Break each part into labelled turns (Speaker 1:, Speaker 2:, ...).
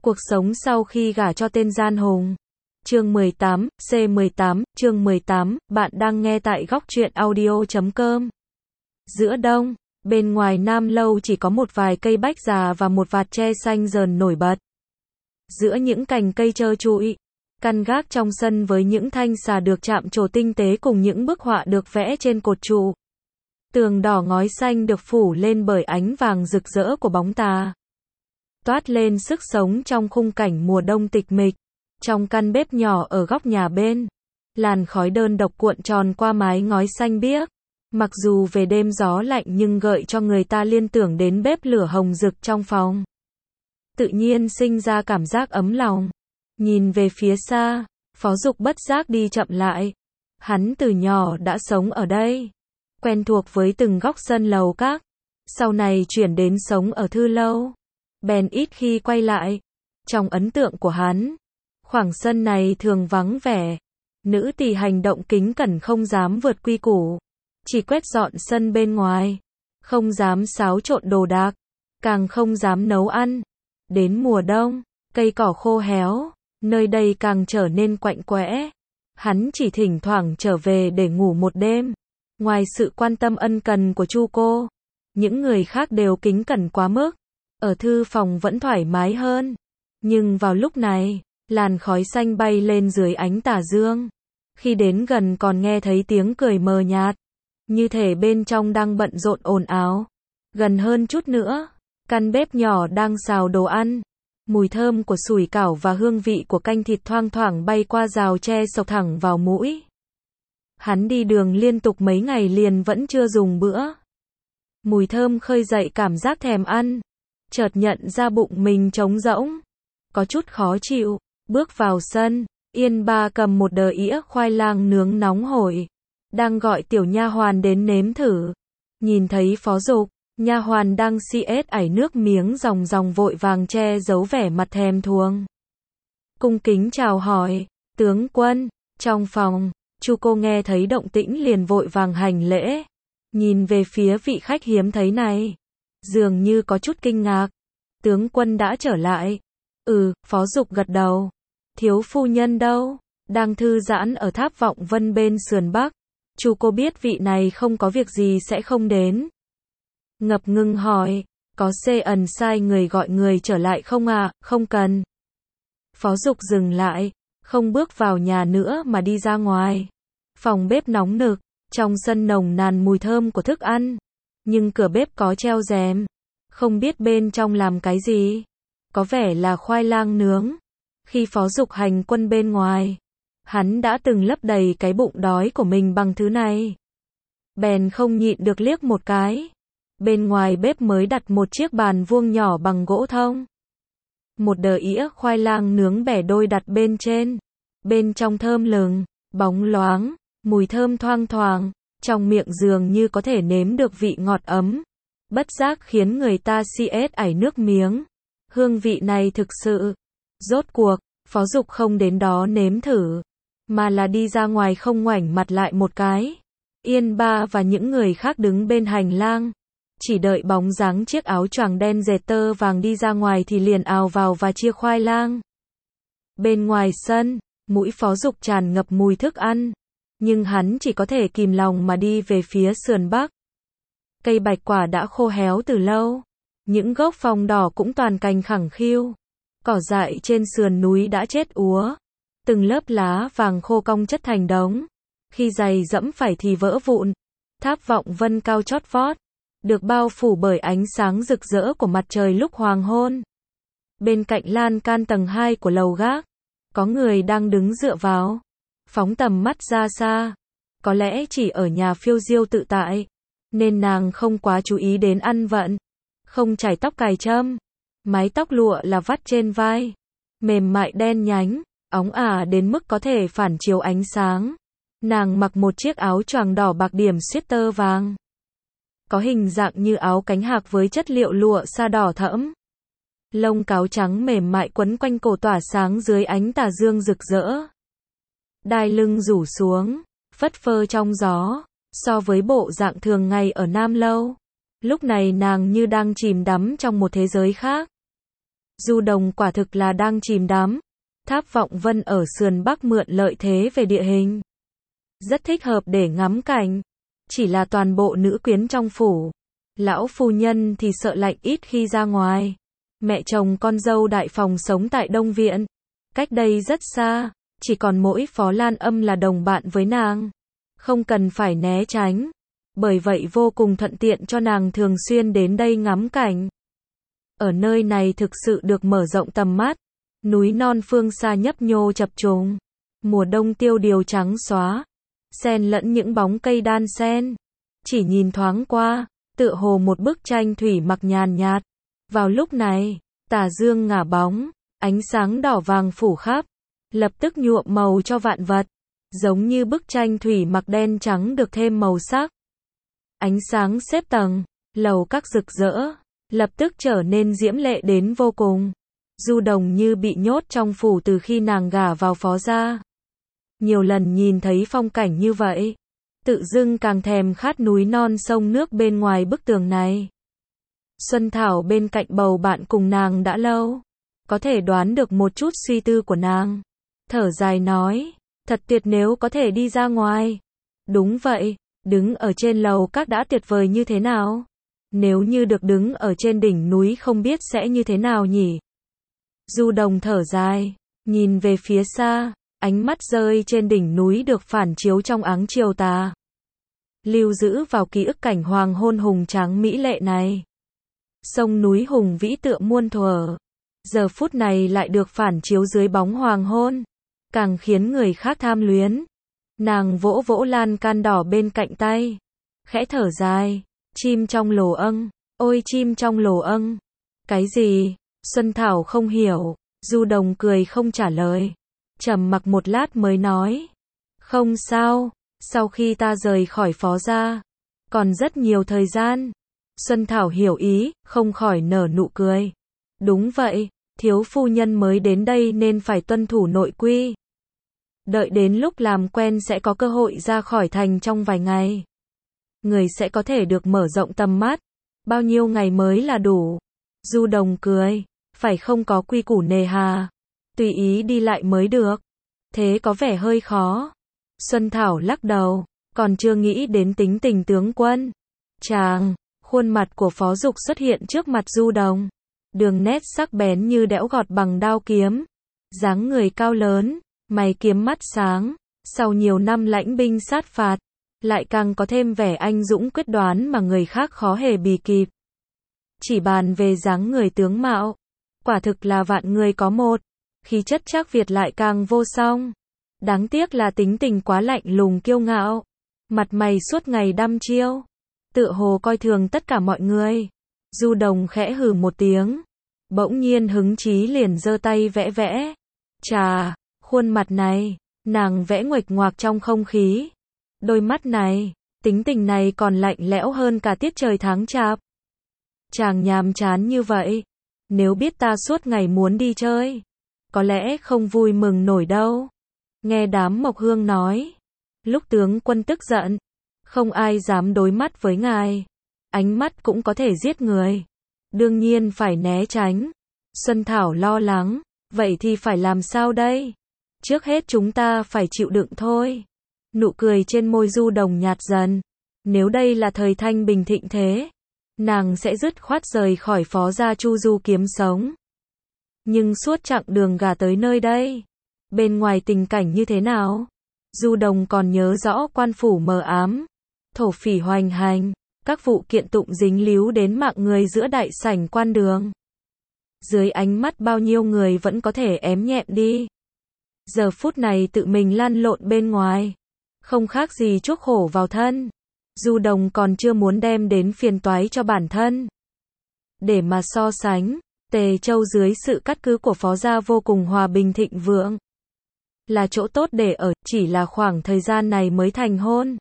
Speaker 1: Cuộc sống sau khi gả cho tên gian hùng. Chương 18, C18, chương 18, bạn đang nghe tại góc truyện audio.com. Giữa đông, bên ngoài Nam Lâu chỉ có một vài cây bách già và một vạt tre xanh dờn nổi bật. Giữa những cành cây trơ trụi, căn gác trong sân với những thanh xà được chạm trổ tinh tế cùng những bức họa được vẽ trên cột trụ. Tường đỏ ngói xanh được phủ lên bởi ánh vàng rực rỡ của bóng tà, toát lên sức sống trong khung cảnh mùa đông tịch mịch. Trong căn bếp nhỏ ở góc nhà bên, làn khói đơn độc cuộn tròn qua mái ngói xanh biếc. Mặc dù về đêm gió lạnh nhưng gợi cho người ta liên tưởng đến bếp lửa hồng rực trong phòng. Tự nhiên sinh ra cảm giác ấm lòng. Nhìn về phía xa, Phó Dục bất giác đi chậm lại. Hắn từ nhỏ đã sống ở đây, quen thuộc với từng góc sân lầu các. Sau này chuyển đến sống ở Thư Lâu, bèn ít khi quay lại. Trong ấn tượng của hắn, khoảng sân này thường vắng vẻ. Nữ tỳ hành động kính cẩn không dám vượt quy củ, chỉ quét dọn sân bên ngoài, không dám xáo trộn đồ đạc, càng không dám nấu ăn. Đến mùa đông, cây cỏ khô héo, nơi đây càng trở nên quạnh quẽ. Hắn chỉ thỉnh thoảng trở về để ngủ một đêm. Ngoài sự quan tâm ân cần của Chu cô, những người khác đều kính cẩn quá mức. Ở thư phòng vẫn thoải mái hơn. Nhưng vào lúc này, làn khói xanh bay lên dưới ánh tà dương. Khi đến gần còn nghe thấy tiếng cười mờ nhạt, như thể bên trong đang bận rộn ồn ào. Gần hơn chút nữa, căn bếp nhỏ đang xào đồ ăn. Mùi thơm của sủi cảo và hương vị của canh thịt thoang thoảng bay qua rào tre xộc thẳng vào mũi. Hắn đi đường liên tục mấy ngày liền vẫn chưa dùng bữa. Mùi thơm khơi dậy cảm giác thèm ăn. Chợt nhận ra bụng mình trống rỗng, có chút khó chịu. Bước vào sân, Yên Ba cầm một đờ ĩa khoai lang nướng nóng hổi, đang gọi tiểu nha hoàn đến nếm thử. Nhìn thấy Phó Dục, nha hoàn đang siết ảy nước miếng ròng ròng vội vàng che giấu vẻ mặt thèm thuồng. Cung kính chào hỏi, tướng quân. Trong phòng, Chu cô nghe thấy động tĩnh liền vội vàng hành lễ, nhìn về phía vị khách hiếm thấy này, dường như có chút kinh ngạc. Tướng quân đã trở lại. Phó Dục gật đầu. Thiếu phu nhân đâu? Đang thư giãn ở Tháp Vọng Vân bên sườn Bắc. Chu cô biết vị này không có việc gì sẽ không đến. Ngập ngừng hỏi, có ẩn sai người gọi người trở lại không à? Không cần. Phó Dục dừng lại, không bước vào nhà nữa mà đi ra ngoài. Phòng bếp nóng nực, trong sân nồng nàn mùi thơm của thức ăn. Nhưng cửa bếp có treo rèm, không biết bên trong làm cái gì. Có vẻ là khoai lang nướng. Khi Phó Dục hành quân bên ngoài, hắn đã từng lấp đầy cái bụng đói của mình bằng thứ này. Bèn không nhịn được liếc một cái. Bên ngoài bếp mới đặt một chiếc bàn vuông nhỏ bằng gỗ thông. Một đờ ĩa khoai lang nướng bẻ đôi đặt bên trên. Bên trong thơm lừng, bóng loáng, mùi thơm thoang thoảng. Trong miệng dường như có thể nếm được vị ngọt ấm, bất giác khiến người ta siết ảy nước miếng. Hương vị này thực sự. Rốt cuộc, Phó Dục không đến đó nếm thử, mà là đi ra ngoài không ngoảnh mặt lại một cái. Yên Ba và những người khác đứng bên hành lang, chỉ đợi bóng dáng chiếc áo choàng đen dệt tơ vàng đi ra ngoài thì liền ào vào và chia khoai lang. Bên ngoài sân, mũi Phó Dục tràn ngập mùi thức ăn, nhưng hắn chỉ có thể kìm lòng mà đi về phía sườn Bắc. Cây bạch quả đã khô héo từ lâu, những gốc phong đỏ cũng toàn cành khẳng khiu. Cỏ dại trên sườn núi đã chết úa, từng lớp lá vàng khô cong chất thành đống. Khi giày dẫm phải thì vỡ vụn. Tháp Vọng Vân cao chót vót, được bao phủ bởi ánh sáng rực rỡ của mặt trời lúc hoàng hôn. Bên cạnh lan can tầng 2 của lầu gác, có người đang đứng dựa vào, phóng tầm mắt ra xa. Có lẽ chỉ ở nhà phiêu diêu tự tại, nên nàng không quá chú ý đến ăn vận. Không chải tóc cài châm, mái tóc lụa là vắt trên vai, mềm mại đen nhánh, óng ả đến mức có thể phản chiếu ánh sáng. Nàng mặc một chiếc áo choàng đỏ bạc điểm xuyết tơ vàng, có hình dạng như áo cánh hạc với chất liệu lụa sa đỏ thẫm. Lông cáo trắng mềm mại quấn quanh cổ tỏa sáng dưới ánh tà dương rực rỡ. Đai lưng rủ xuống, phất phơ trong gió. So với bộ dạng thường ngày ở Nam Lâu, lúc này nàng như đang chìm đắm trong một thế giới khác. Du Đồng quả thực là đang chìm đắm. Tháp Vọng Vân ở sườn Bắc mượn lợi thế về địa hình. Rất thích hợp để ngắm cảnh. Chỉ là toàn bộ nữ quyến trong phủ. Lão phu nhân thì sợ lạnh ít khi ra ngoài. Mẹ chồng con dâu đại phòng sống tại Đông Viện. Cách đây rất xa, chỉ còn mỗi Phó Lan Âm là đồng bạn với nàng. Không cần phải né tránh. Bởi vậy vô cùng thuận tiện cho nàng thường xuyên đến đây ngắm cảnh. Ở nơi này thực sự được mở rộng tầm mắt. Núi non phương xa nhấp nhô chập trùng. Mùa đông tiêu điều trắng xóa. Xen lẫn những bóng cây đan xen. Chỉ nhìn thoáng qua, tựa hồ một bức tranh thủy mặc nhàn nhạt. Vào lúc này, tà dương ngả bóng, ánh sáng đỏ vàng phủ khắp, lập tức nhuộm màu cho vạn vật, giống như bức tranh thủy mặc đen trắng được thêm màu sắc. Ánh sáng xếp tầng, lầu các rực rỡ, lập tức trở nên diễm lệ đến vô cùng. Du Đồng như bị nhốt trong phủ từ khi nàng gả vào Phó gia. Nhiều lần nhìn thấy phong cảnh như vậy, tự dưng càng thèm khát núi non sông nước bên ngoài bức tường này. Xuân Thảo bên cạnh bầu bạn cùng nàng đã lâu, có thể đoán được một chút suy tư của nàng. Thở dài nói, thật tuyệt nếu có thể đi ra ngoài. Đúng vậy, đứng ở trên lầu các đã tuyệt vời như thế nào. Nếu như được đứng ở trên đỉnh núi không biết sẽ như thế nào nhỉ. Du Đồng thở dài, nhìn về phía xa, ánh mắt rơi trên đỉnh núi được phản chiếu trong áng chiều tà. Lưu giữ vào ký ức cảnh hoàng hôn hùng tráng mỹ lệ này. Sông núi hùng vĩ tựa muôn thuở, giờ phút này lại được phản chiếu dưới bóng hoàng hôn, càng khiến người khác tham luyến. Nàng vỗ vỗ lan can đỏ bên cạnh tay, khẽ thở dài, chim trong lồ âng, ôi chim trong lồ âng. Cái gì? Xuân Thảo không hiểu, Du Đồng cười không trả lời. Trầm mặc một lát mới nói, không sao, sau khi ta rời khỏi Phó gia, còn rất nhiều thời gian. Xuân Thảo hiểu ý, không khỏi nở nụ cười. Đúng vậy, thiếu phu nhân mới đến đây nên phải tuân thủ nội quy. Đợi đến lúc làm quen sẽ có cơ hội ra khỏi thành trong vài ngày. Người sẽ có thể được mở rộng tầm mắt. Bao nhiêu ngày mới là đủ? Du Đồng cười, phải không có quy củ nề hà. Tùy ý đi lại mới được. Thế có vẻ hơi khó. Xuân Thảo lắc đầu, còn chưa nghĩ đến tính tình tướng quân. Chàng, khuôn mặt của Phó Dục xuất hiện trước mặt Du Đồng. Đường nét sắc bén như đẽo gọt bằng đao kiếm. Dáng người cao lớn, mày kiếm mắt sáng. Sau nhiều năm lãnh binh sát phạt, lại càng có thêm vẻ anh dũng quyết đoán mà người khác khó hề bì kịp. Chỉ bàn về dáng người tướng mạo, quả thực là vạn người có một. Khí chất Trác Việt lại càng vô song. Đáng tiếc là tính tình quá lạnh lùng kiêu ngạo. Mặt mày suốt ngày đăm chiêu, tựa hồ coi thường tất cả mọi người. Du Đồng khẽ hừ một tiếng, bỗng nhiên hứng chí liền giơ tay vẽ vẽ. Chà, khuôn mặt này, nàng vẽ nguệch ngoạc trong không khí. Đôi mắt này, tính tình này còn lạnh lẽo hơn cả tiết trời tháng chạp. Chàng nhàm chán như vậy, nếu biết ta suốt ngày muốn đi chơi, có lẽ không vui mừng nổi đâu. Nghe đám Mộc Hương nói, lúc tướng quân tức giận, không ai dám đối mắt với ngài. Ánh mắt cũng có thể giết người. Đương nhiên phải né tránh. Xuân Thảo lo lắng, vậy thì phải làm sao đây? Trước hết chúng ta phải chịu đựng thôi. Nụ cười trên môi Du Đồng nhạt dần. Nếu đây là thời thanh bình thịnh thế, nàng sẽ dứt khoát rời khỏi Phó gia chu du kiếm sống. Nhưng suốt chặng đường gà tới nơi đây, bên ngoài tình cảnh như thế nào? Du Đồng còn nhớ rõ quan phủ mờ ám, thổ phỉ hoành hành, các vụ kiện tụng dính líu đến mạng người giữa đại sảnh quan đường. Dưới ánh mắt bao nhiêu người vẫn có thể ém nhẹm đi. Giờ phút này tự mình lăn lộn bên ngoài, không khác gì chuốc khổ vào thân. Du Đồng còn chưa muốn đem đến phiền toái cho bản thân. Để mà so sánh, Tề Châu dưới sự cát cứ của Phó gia vô cùng hòa bình thịnh vượng. Là chỗ tốt để ở, chỉ là khoảng thời gian này mới thành hôn.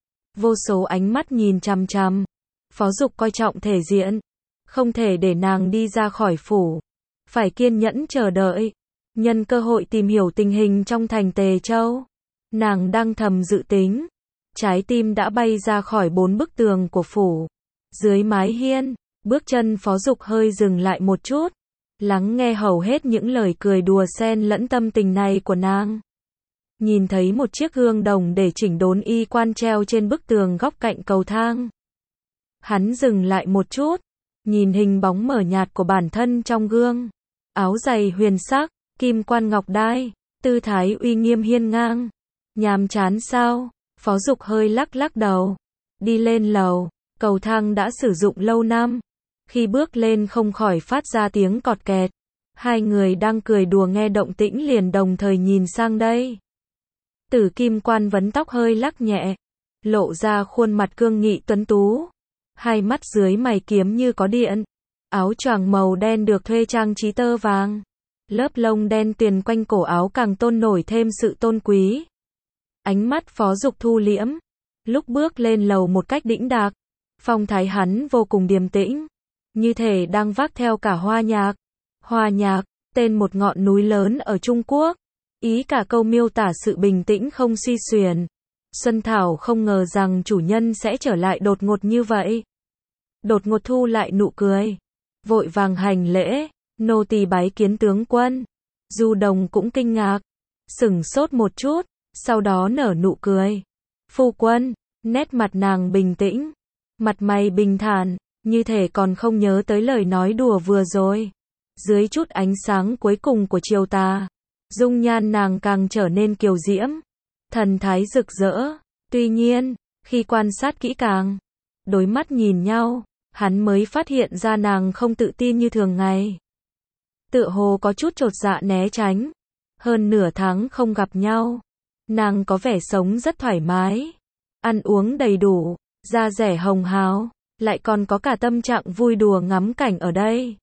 Speaker 1: Vô số ánh mắt nhìn chằm chằm. Phó Dục coi trọng thể diện, không thể để nàng đi ra khỏi phủ. Phải kiên nhẫn chờ đợi, nhân cơ hội tìm hiểu tình hình trong thành Tề Châu. Nàng đang thầm dự tính, trái tim đã bay ra khỏi 4 bức tường của phủ. Dưới mái hiên, bước chân Phó Dục hơi dừng lại một chút, lắng nghe hầu hết những lời cười đùa xen lẫn tâm tình này của nàng. Nhìn thấy một chiếc gương đồng để chỉnh đốn y quan treo trên bức tường góc cạnh cầu thang. Hắn dừng lại một chút, nhìn hình bóng mờ nhạt của bản thân trong gương. Áo giày huyền sắc, kim quan ngọc đai, tư thái uy nghiêm hiên ngang. Nhàm chán sao? Phó Dục hơi lắc lắc đầu. Đi lên lầu, cầu thang đã sử dụng lâu năm. Khi bước lên không khỏi phát ra tiếng cọt kẹt. Hai người đang cười đùa nghe động tĩnh liền đồng thời nhìn sang đây. Tử kim quan vấn tóc hơi lắc nhẹ, lộ ra khuôn mặt cương nghị tuấn tú. Hai mắt dưới mày kiếm như có điện. Áo choàng màu đen được thuê trang trí tơ vàng. Lớp lông đen tuyền quanh cổ áo càng tôn nổi thêm sự tôn quý. Ánh mắt Phó Dục thu liễm. Lúc bước lên lầu một cách đĩnh đạc, phong thái hắn vô cùng điềm tĩnh, như thể đang vác theo cả hoa nhạc. Hoa nhạc, tên một ngọn núi lớn ở Trung Quốc. Ý cả câu miêu tả sự bình tĩnh không suy xuyển. Xuân Thảo không ngờ rằng chủ nhân sẽ trở lại đột ngột như vậy. Đột ngột thu lại nụ cười. Vội vàng hành lễ, nô tỳ bái kiến tướng quân. Du Đồng cũng kinh ngạc, sửng sốt một chút, sau đó nở nụ cười. Phu quân, nét mặt nàng bình tĩnh, mặt mày bình thản, như thể còn không nhớ tới lời nói đùa vừa rồi. Dưới chút ánh sáng cuối cùng của chiều tà, dung nhan nàng càng trở nên kiều diễm, thần thái rực rỡ. Tuy nhiên, khi quan sát kỹ càng, đối mắt nhìn nhau, hắn mới phát hiện ra nàng không tự tin như thường ngày. Tựa hồ có chút chột dạ né tránh. Hơn nửa tháng không gặp nhau, nàng có vẻ sống rất thoải mái, ăn uống đầy đủ, da dẻ hồng hào, lại còn có cả tâm trạng vui đùa ngắm cảnh ở đây.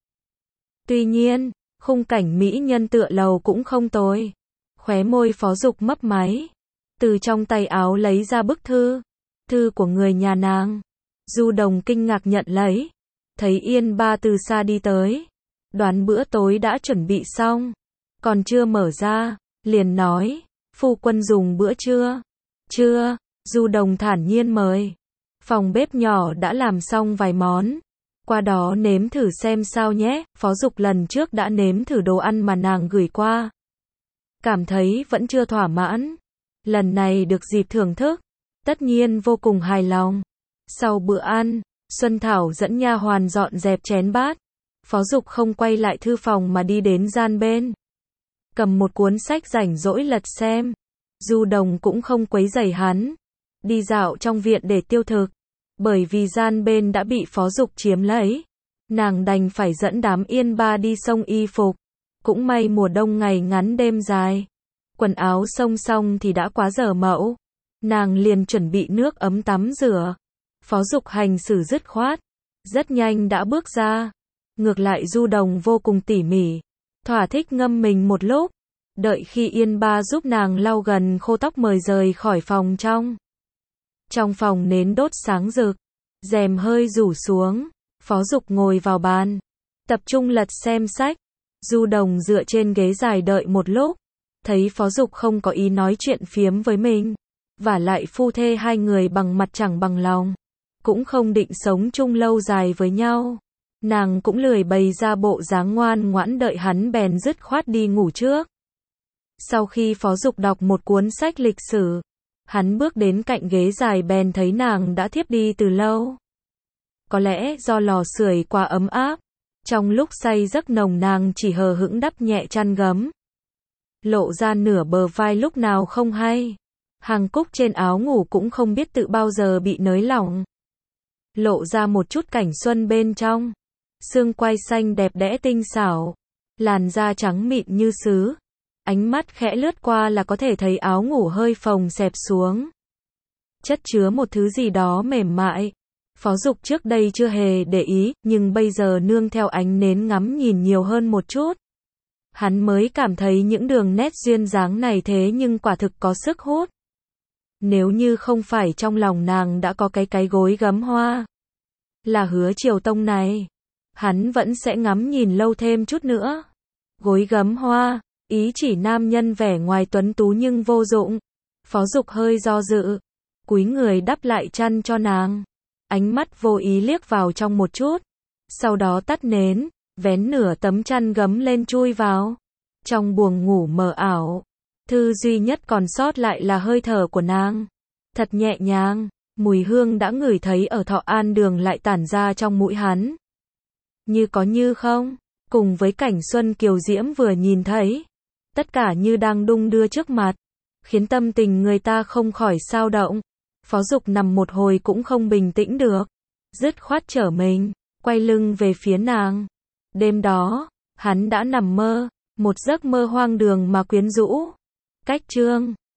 Speaker 1: Tuy nhiên, khung cảnh mỹ nhân tựa lầu cũng không tồi. Khóe môi Phó Dục mấp máy, từ trong tay áo lấy ra bức thư. Thư của người nhà nàng. Du Đồng kinh ngạc nhận lấy, thấy Yên Ba từ xa đi tới, đoán bữa tối đã chuẩn bị xong, còn chưa mở ra, liền nói, phu quân dùng bữa trưa. Chưa, Du Đồng thản nhiên mời. Phòng bếp nhỏ đã làm xong vài món, qua đó nếm thử xem sao nhé. Phó Dục lần trước đã nếm thử đồ ăn mà nàng gửi qua, cảm thấy vẫn chưa thỏa mãn. Lần này được dịp thưởng thức, tất nhiên vô cùng hài lòng. Sau bữa ăn, Xuân Thảo dẫn nha hoàn dọn dẹp chén bát. Phó Dục không quay lại thư phòng mà đi đến gian bên, cầm một cuốn sách rảnh rỗi lật xem. Du Đồng cũng không quấy rầy hắn, đi dạo trong viện để tiêu thực. Bởi vì gian bên đã bị Phó Dục chiếm lấy, nàng đành phải dẫn đám Yên Ba đi xông y phục. Cũng may mùa đông ngày ngắn đêm dài, quần áo xông xong thì đã quá giờ mẫu. Nàng liền chuẩn bị nước ấm tắm rửa. Phó Dục hành xử dứt khoát, rất nhanh đã bước ra. Ngược lại Du Đồng vô cùng tỉ mỉ, thỏa thích ngâm mình một lúc. Đợi khi Yên Ba giúp nàng lau gần khô tóc mời rời khỏi phòng trong. Trong phòng nến đốt sáng rực, rèm hơi rủ xuống. Phó Dục ngồi vào bàn, tập trung lật xem sách. Du Đồng dựa trên ghế dài đợi một lúc, thấy Phó Dục không có ý nói chuyện phiếm với mình. Vả lại phu thê hai người bằng mặt chẳng bằng lòng, cũng không định sống chung lâu dài với nhau. Nàng cũng lười bày ra bộ dáng ngoan ngoãn đợi hắn bèn dứt khoát đi ngủ trước. Sau khi Phó Dục đọc một cuốn sách lịch sử, hắn bước đến cạnh ghế dài bèn thấy nàng đã thiếp đi từ lâu. Có lẽ do lò sưởi quá ấm áp, trong lúc say giấc nồng nàng chỉ hờ hững đắp nhẹ chăn gấm, lộ ra nửa bờ vai lúc nào không hay. Hàng cúc trên áo ngủ cũng không biết tự bao giờ bị nới lỏng, lộ ra một chút cảnh xuân bên trong. Xương quai xanh đẹp đẽ tinh xảo, làn da trắng mịn như sứ. Ánh mắt khẽ lướt qua là có thể thấy áo ngủ hơi phồng xẹp xuống, chất chứa một thứ gì đó mềm mại. Phó Dục trước đây chưa hề để ý, nhưng bây giờ nương theo ánh nến ngắm nhìn nhiều hơn một chút, hắn mới cảm thấy những đường nét duyên dáng này thế nhưng quả thực có sức hút. Nếu như không phải trong lòng nàng đã có cái gối gấm hoa là Hứa Triều Tông này, hắn vẫn sẽ ngắm nhìn lâu thêm chút nữa. Gối gấm hoa, ý chỉ nam nhân vẻ ngoài tuấn tú nhưng vô dụng. Phó Dục hơi do dự, cúi người đắp lại chăn cho nàng. Ánh mắt vô ý liếc vào trong một chút, sau đó tắt nến, vén nửa tấm chăn gấm lên chui vào. Trong buồng ngủ mờ ảo, thứ duy nhất còn sót lại là hơi thở của nàng. Thật nhẹ nhàng, mùi hương đã ngửi thấy ở Thọ An Đường lại tản ra trong mũi hắn. Như có như không, cùng với cảnh xuân kiều diễm vừa nhìn thấy, tất cả như đang đung đưa trước mặt, khiến tâm tình người ta không khỏi xao động. Phó Dục nằm một hồi cũng không bình tĩnh được, dứt khoát trở mình, quay lưng về phía nàng. Đêm đó, hắn đã nằm mơ, một giấc mơ hoang đường mà quyến rũ. Cách chương